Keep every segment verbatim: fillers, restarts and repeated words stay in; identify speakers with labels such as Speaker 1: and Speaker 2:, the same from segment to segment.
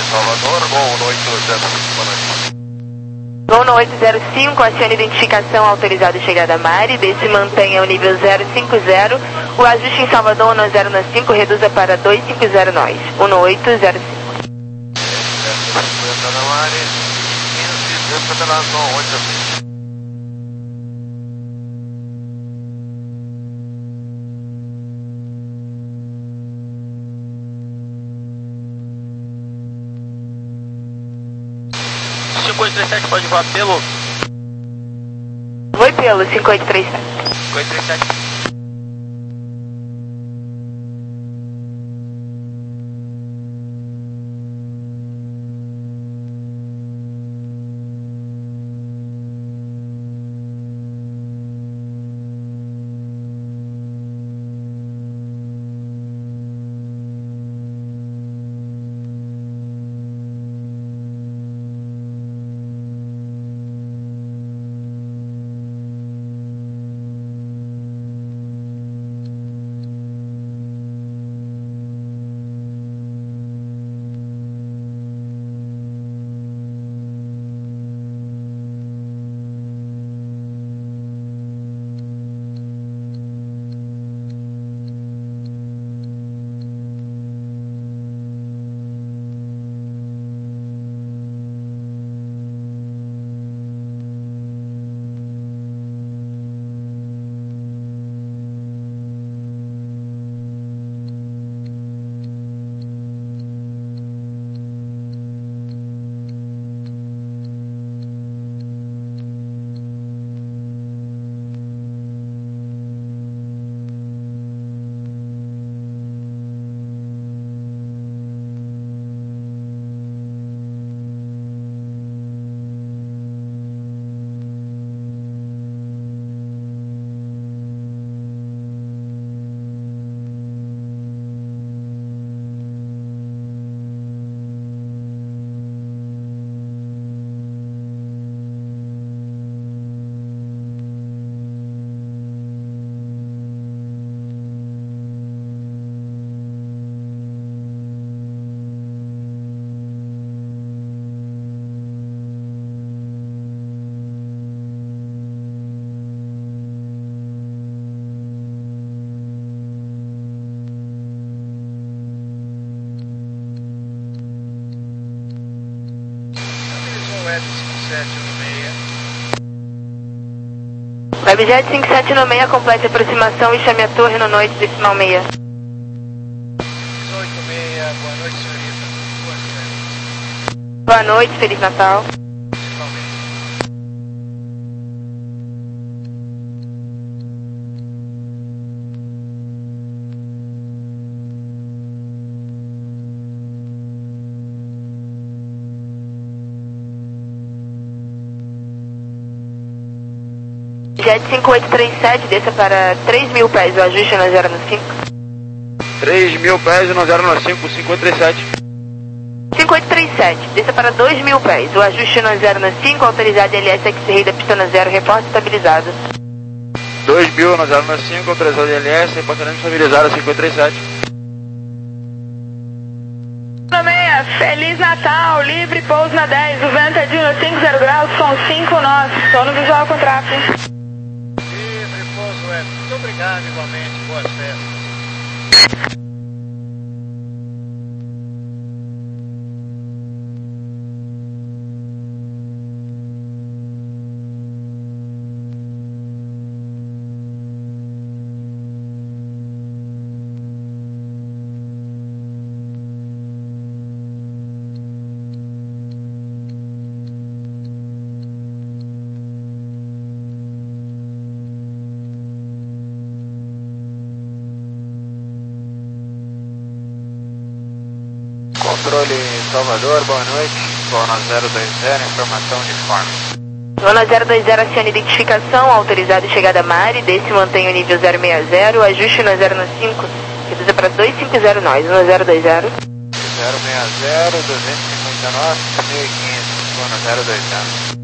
Speaker 1: Salvador, gol no oito zero cinco, boa noite.
Speaker 2: Gol no oito zero cinco, acione identificação autorizado chegada a Mari, desse mantenha o nível zero cinco zero, o ajuste em Salvador um zero cinco, reduza para dois cinco zero nós, um oito zero cinco.
Speaker 1: Chegada a Mari, quinze, Deus Federado, oito zero cinco.
Speaker 3: cinco oito três sete pode voar pelo?
Speaker 2: Foi pelo cinco oito três sete.
Speaker 3: cinco oito três sete.
Speaker 2: Webjet cinco sete no seis, complete a aproximação e chame a torre no noite decimal seis.
Speaker 1: oito seis, boa noite, senhorita.
Speaker 2: Boa noite, Feliz Natal. Jet cinco oito três sete, desça para três mil pés, o ajuste no zero cinco.
Speaker 3: três mil pés no zero cinco, cinco oito três sete.
Speaker 2: cinco oito três sete, desça para dois mil pés, o ajuste no zero cinco, autorizado L S X-Ray da pista zero, reporte estabilizado.
Speaker 3: dois mil no zero cinco, autorizado L S, reporte estabilizado, cinco oito três sete.
Speaker 4: Feliz Natal, livre pouso na dez, o vento é de cinco zero graus, com cinco nós, estou no visual com tráfego.
Speaker 1: Livre pouso, é. Muito obrigado igualmente, boas festas. Controle Salvador, boa noite. Zona zero dois zero, informação de forma.
Speaker 2: Zona zero dois zero, acione identificação, autorizado chegada a Mari, desse mantém o nível zero seis zero, ajuste no zero cinco, reduza para dois cinco zero nós, no zero dois zero.
Speaker 1: zero seis zero, duzentos e cinquenta e nove, mil e quinhentos, zona zero dois zero.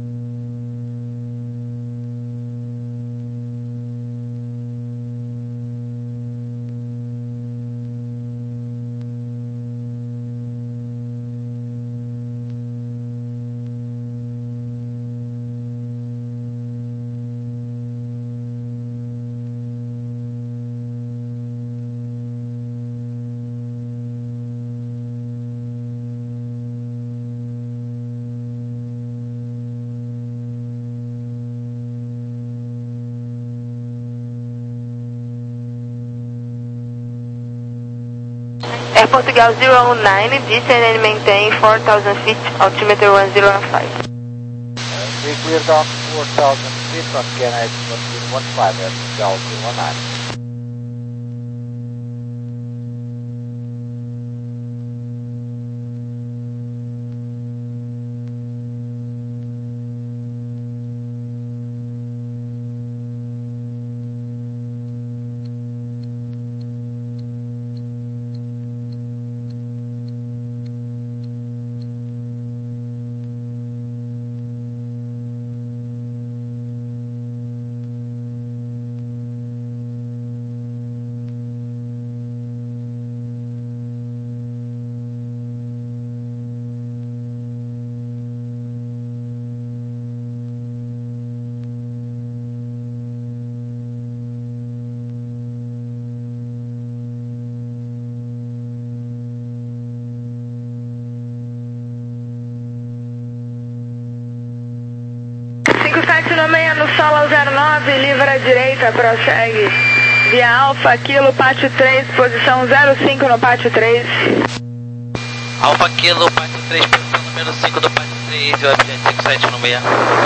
Speaker 2: Portugal zero nine, descend and maintain four thousand feet, altimeter one zero one five.
Speaker 5: Uh, we clear down four thousand feet from K N H one five at Portugal zero nine.
Speaker 4: cinco sete no meia no solo zero nove, livra à direita, prossegue. Via Alfa, Kilo, Pátio três, posição zero cinco no Pátio três.
Speaker 6: Alfa Kilo, Pátio três, posição número cinco do Pátio três, e o objeto cinco sete no meia.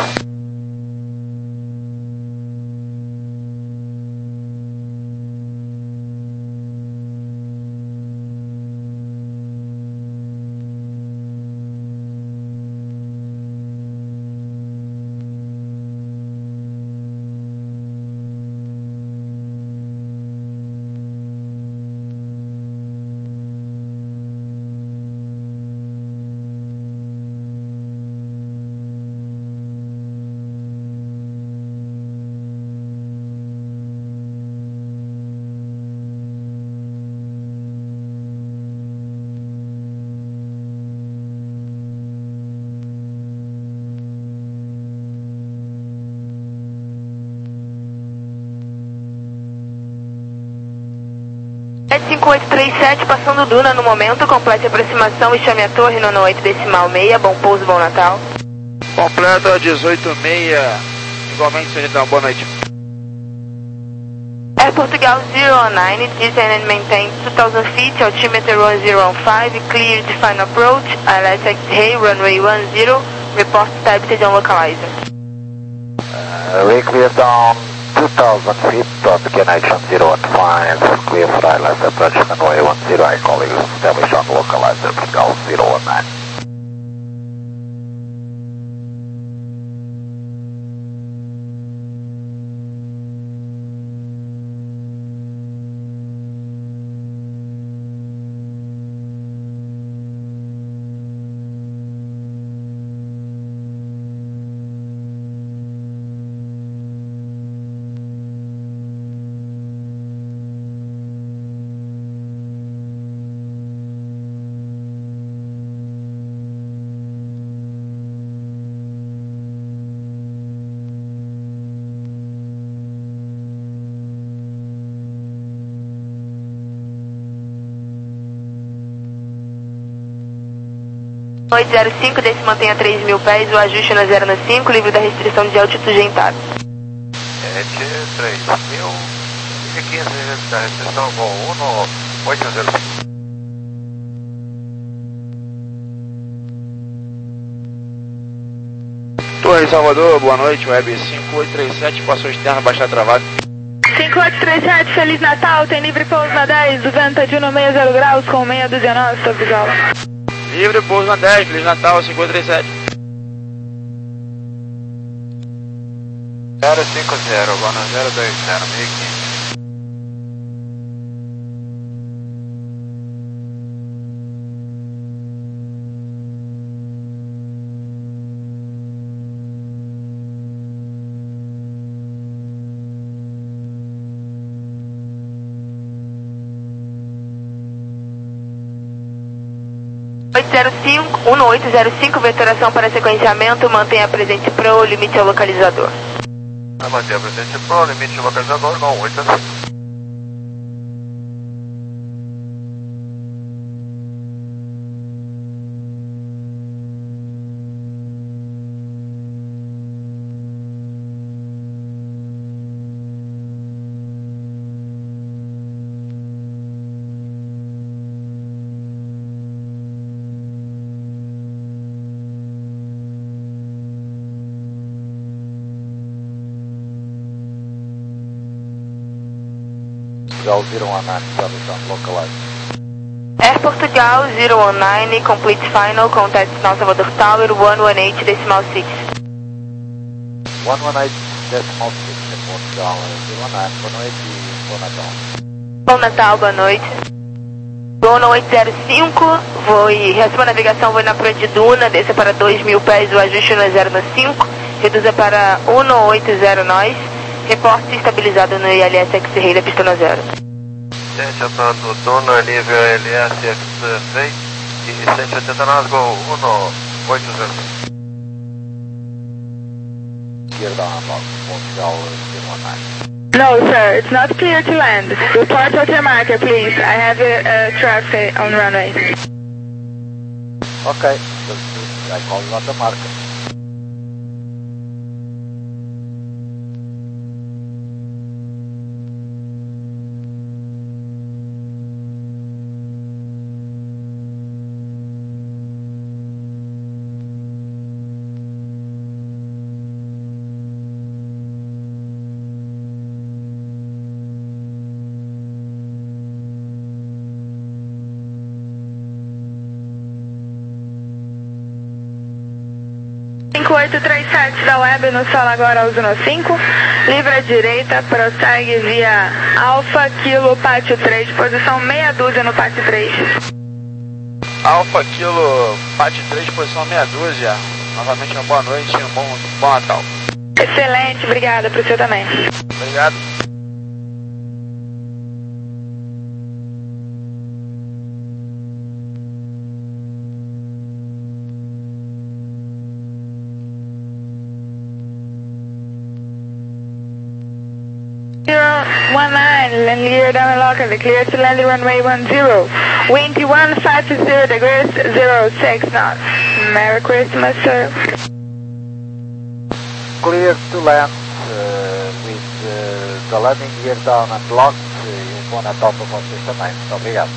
Speaker 2: cinco oito três sete, passando Duna no momento, complete a aproximação e chame a torre no oito decimal meia, bom pouso, bom Natal.
Speaker 3: Completa dezoito meia, igualmente, senhorita, boa noite.
Speaker 2: Air Portugal zero nine, descend and maintain two thousand feet, altimeter one zero one five, clear to final approach, I L S X-ray, runway one zero, report type to localizer.
Speaker 5: Uh, we clear down two thousand feet on the K N H one zero one five, clear for I L S approach runway one zero, I call you establish on localizer Portugal zero one nine.
Speaker 2: oito zero cinco, desse mantenha três mil pés, o ajuste na zero no cinco, livre da restrição de altitude em T A B.
Speaker 1: sete três mil e quinze da restrição com um no oito zero cinco.
Speaker 3: Torre Salvador, boa noite, Web cinco oito três sete, passou externa, baixar travado.
Speaker 4: cinco oito três sete, Feliz Natal, tem livre pouso na dez, o vento é de um meia zero graus com meia dezenove, estou visual.
Speaker 3: Livre, pouso na dez, Feliz Natal, cinco oito três sete.
Speaker 1: zero cinco zero, agora zero dois zero, mil e quinze.
Speaker 2: oito zero cinco, um no oito zero cinco, vetoração para sequenciamento, mantenha presente Pro, limite ao localizador.
Speaker 1: Vai manter a presente Pro, limite ao localizador com oito zero cinco.
Speaker 5: Portugal zero one nine, establishment localized.
Speaker 2: Air Portugal zero one nine, complete final, contact Sinal Salvador Tower one one eight decimal six.
Speaker 5: one one eight decimal six, Air Portugal zero one nine, boa noite e bom Natal.
Speaker 2: Bom Natal, boa noite. Voo no oito zero cinco, voe, reação a navegação, voe na praia de Duna, desça para dois mil pés, o ajuste no zero no cinco, reduza para um no oito zero nós, reporte estabilizado no I L S X-Ray da pista no zero.
Speaker 1: Gente, eu tô no Duna, nível L S X-Ray e cento e oitenta nós, Gol um no oito zero cinco.
Speaker 5: Gear down, Portugal zero one nine.
Speaker 4: No, sir, it's not clear to land. Report hotel marker, please. I have a, uh, traffic on runway.
Speaker 5: Okay, that's good. I call you on the marker.
Speaker 4: cinco oito três sete da web no solo agora, uso no cinco. Livre à direita, prossegue via Alfa Kilo Pátio três, posição meia dúzia no Pátio três.
Speaker 3: Alfa Kilo Pátio três, posição meia dúzia. Novamente uma boa noite e um bom, bom Natal.
Speaker 4: Excelente, obrigada, para o senhor também.
Speaker 3: Obrigado.
Speaker 4: zero one nine, land gear down locally, clear to land runway one zero. Wind one five zero degrees, zero six knots. Merry Christmas, sir.
Speaker 5: Clear to land uh, with uh, the landing gear down and locked uh, e um bom Natal para vocês também. Muito obrigado.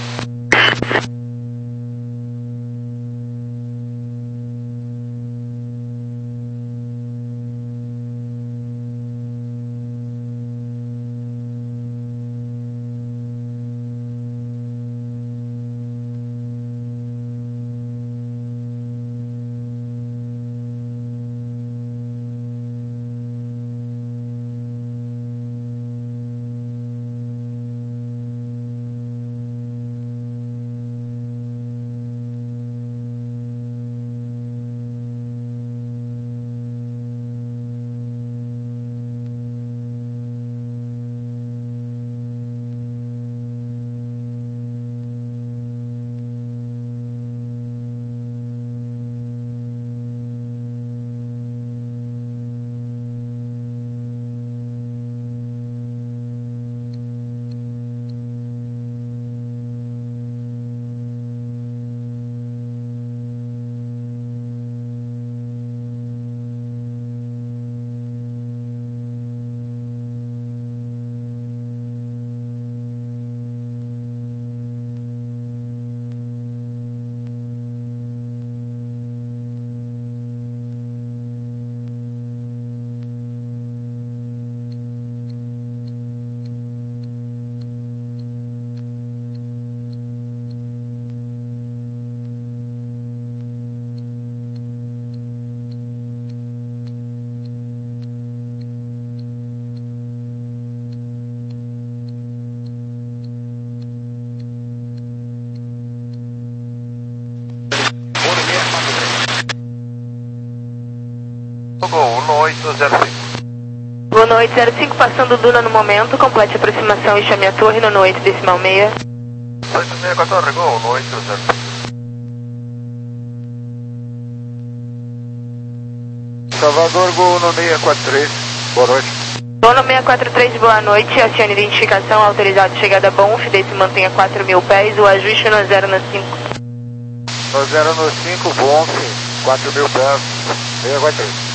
Speaker 1: Gol um no oito zero cinco.
Speaker 2: Voo no oito zero cinco, passando Duna no momento, complete a aproximação e chame a torre no oito decimal seis.
Speaker 1: oito seis quatorze, Gol um no oito zero cinco.
Speaker 3: Salvador, Gol no seis quatro três. Boa noite.
Speaker 2: Voo no seis quatro três, boa noite, acione identificação, autorizado chegada Bonf, desse mantenha quatro mil pés, o ajuste no zero no cinco.
Speaker 3: No zero no cinco, Bonf, quatro mil pés, seis quatro três.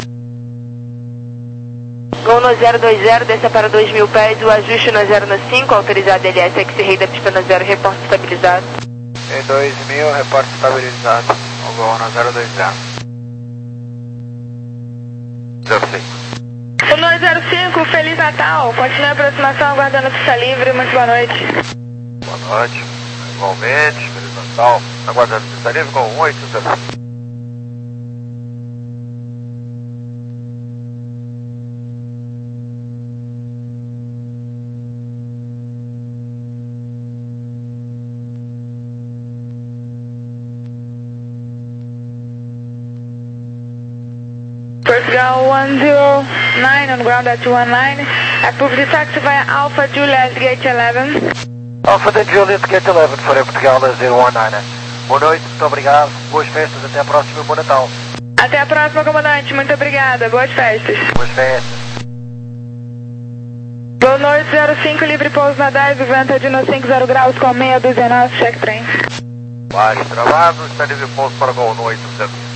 Speaker 2: Gol no zero dois zero, desça para dois mil pés, o ajuste no zero no cinco, autorizado L S X-Ray da pista no zero, reporte estabilizado.
Speaker 3: Em dois mil, reporte estabilizado. O Gol no zero dois zero.
Speaker 1: zero cinco.
Speaker 4: um dois zero cinco, Feliz Natal. Continue a aproximação, aguardando a pista livre. Muito boa noite.
Speaker 1: Boa noite. Igualmente, Feliz Natal. Aguardando pista livre com um oito zero cinco.
Speaker 4: Portugal one zero nine on ground at two one nine. Approve the taxi via Alpha Juliet Gate eleven.
Speaker 5: Alpha da Juliet Gate eleven, para Portugal zero one nine. Boa noite, muito obrigado, boas festas, até a próxima e bom Natal.
Speaker 4: Até a próxima, comandante, muito obrigada, boas festas.
Speaker 5: Boas festas.
Speaker 4: Boa noite, zero cinco, livre pouso na dive, vento de no cinco zero graus com meia dúzia nosso, check trem.
Speaker 1: Baixo travado, está livre pouso para Gol no oito zero cinco.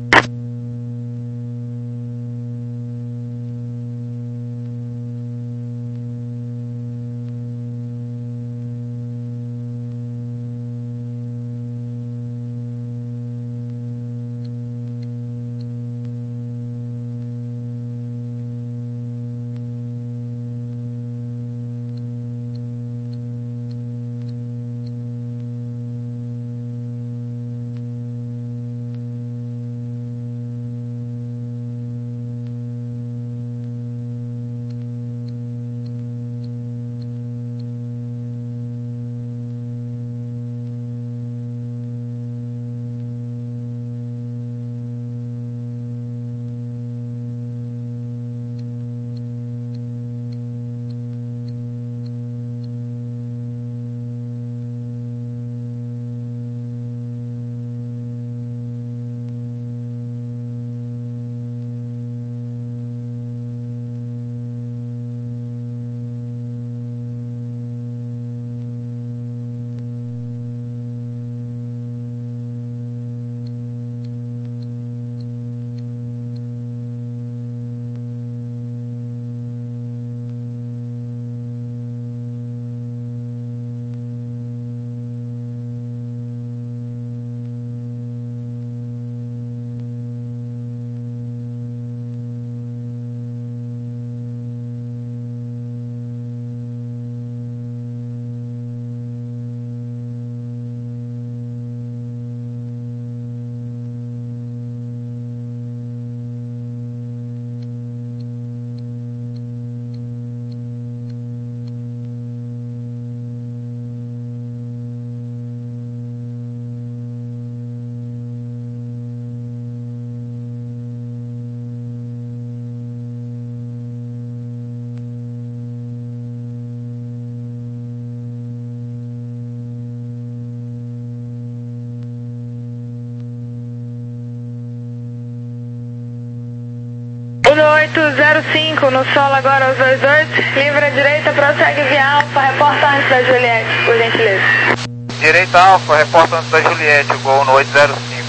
Speaker 4: oito zero cinco, no solo agora aos dois oito, livre à direita, prossegue via Alfa, reporta antes da Juliette, por gentileza.
Speaker 1: Direita Alfa, reporta antes da Juliette, Gol no oito zero cinco.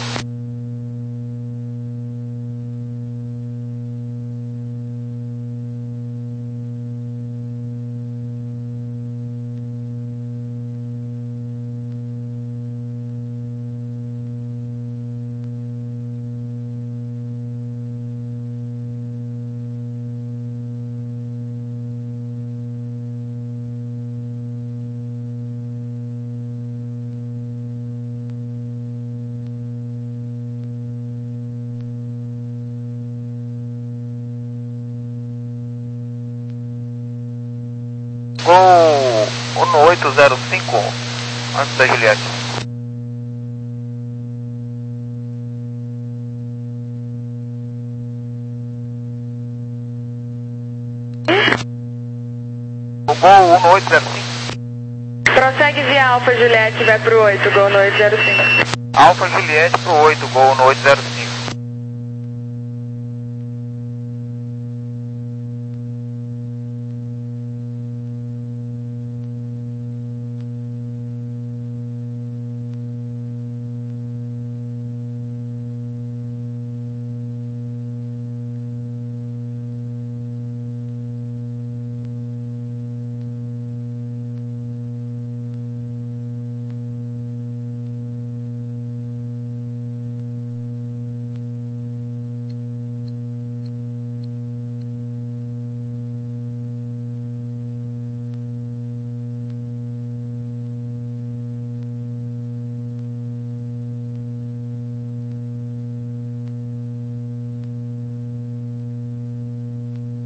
Speaker 1: Gol no oito zero cinco, antes da Juliette. O Gol no oito zero cinco.
Speaker 4: Prossegue via Alfa Juliette, vai pro oito, Gol no oito zero cinco.
Speaker 1: Alfa Juliette pro oito, Gol no oito zero cinco.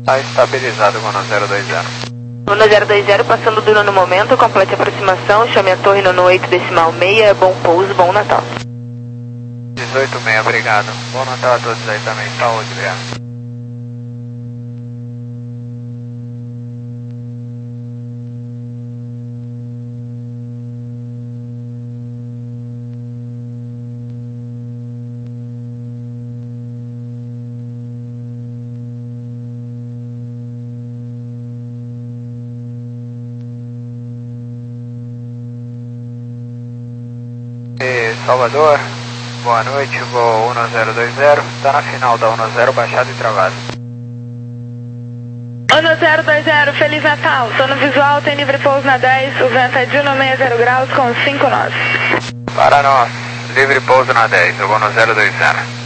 Speaker 3: Tá estabilizado com o zero dois zero.
Speaker 2: Nono zero dois zero, passando do nono momento, complete a aproximação, chame a torre nono oito decimal seis, bom pouso, bom Natal.
Speaker 3: dezoito seis, obrigado. Bom Natal a todos aí também, saúde, obrigado. Salvador, boa noite, voo um zero dois zero, está na final da um zero, baixado e travado.
Speaker 4: um zero dois zero, Feliz Natal, tô no visual, tem livre pouso na dez, o vento é de um seis zero graus com cinco nós.
Speaker 3: Para nós, livre pouso na dez, eu vou no zero dois zero.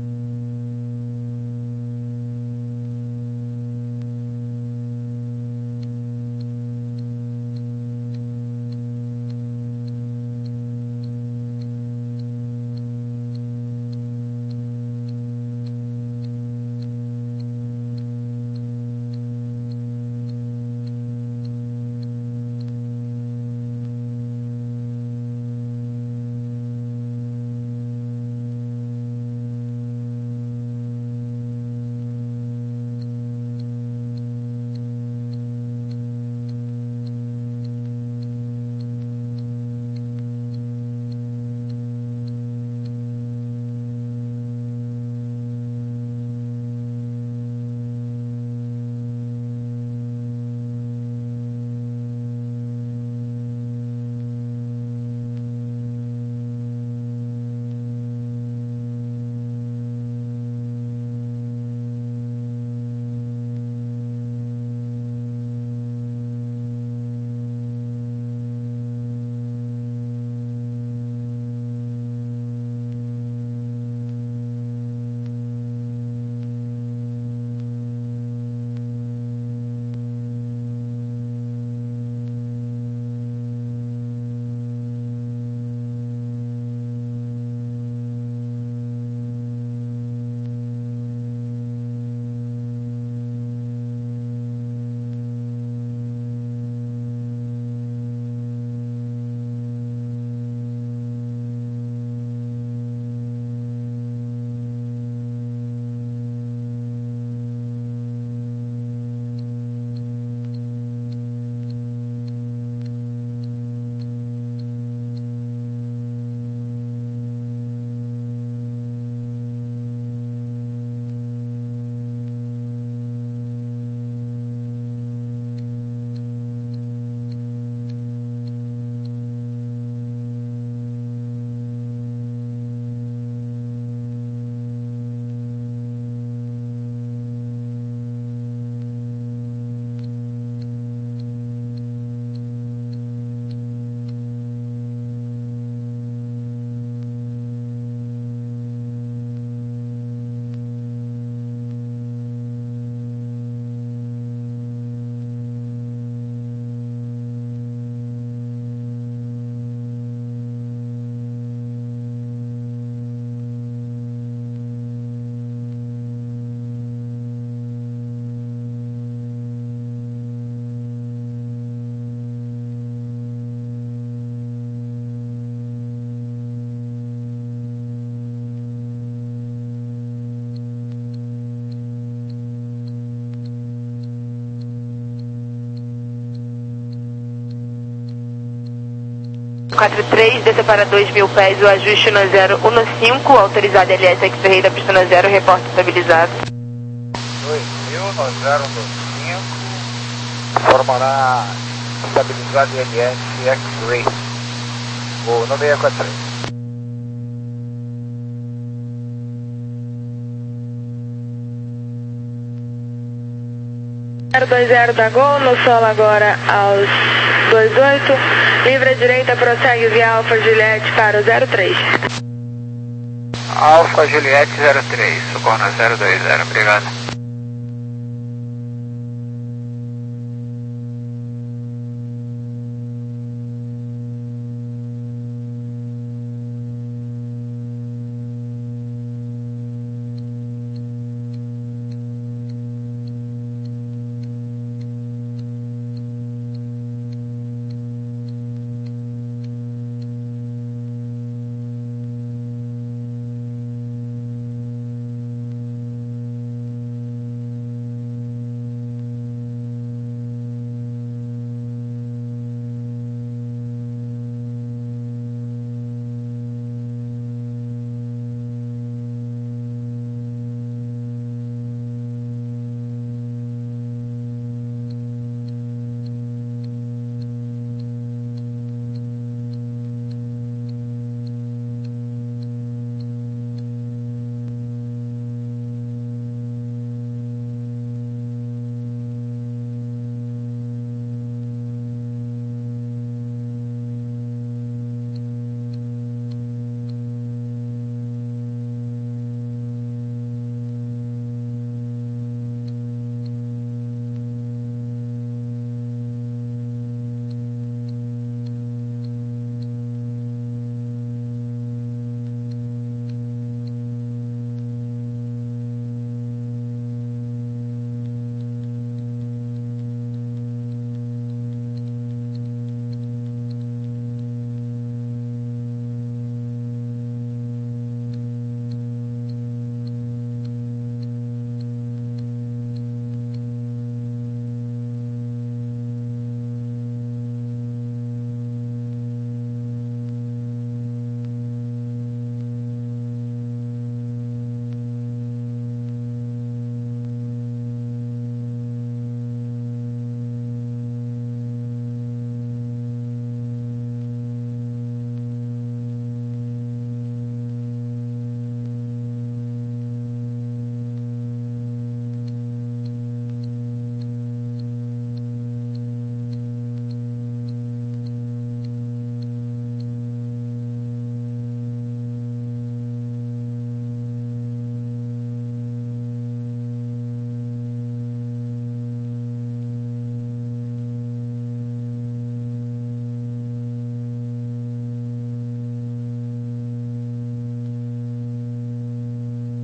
Speaker 2: quatro três, desça para dois mil pés, o ajuste no zero um cinco, autorizado L S X-Ray da pista no zero, reporte estabilizado.
Speaker 5: dois mil no zero um cinco, formará estabilizado L S X-Ray, o no seis quatro três.
Speaker 4: zero dois zero da Gol, no solo agora aos dois oito, livre à direita, prossegue via Alfa Juliette para o zero três.
Speaker 3: Alfa Juliette zero três, socorro na zero dois zero, obrigado.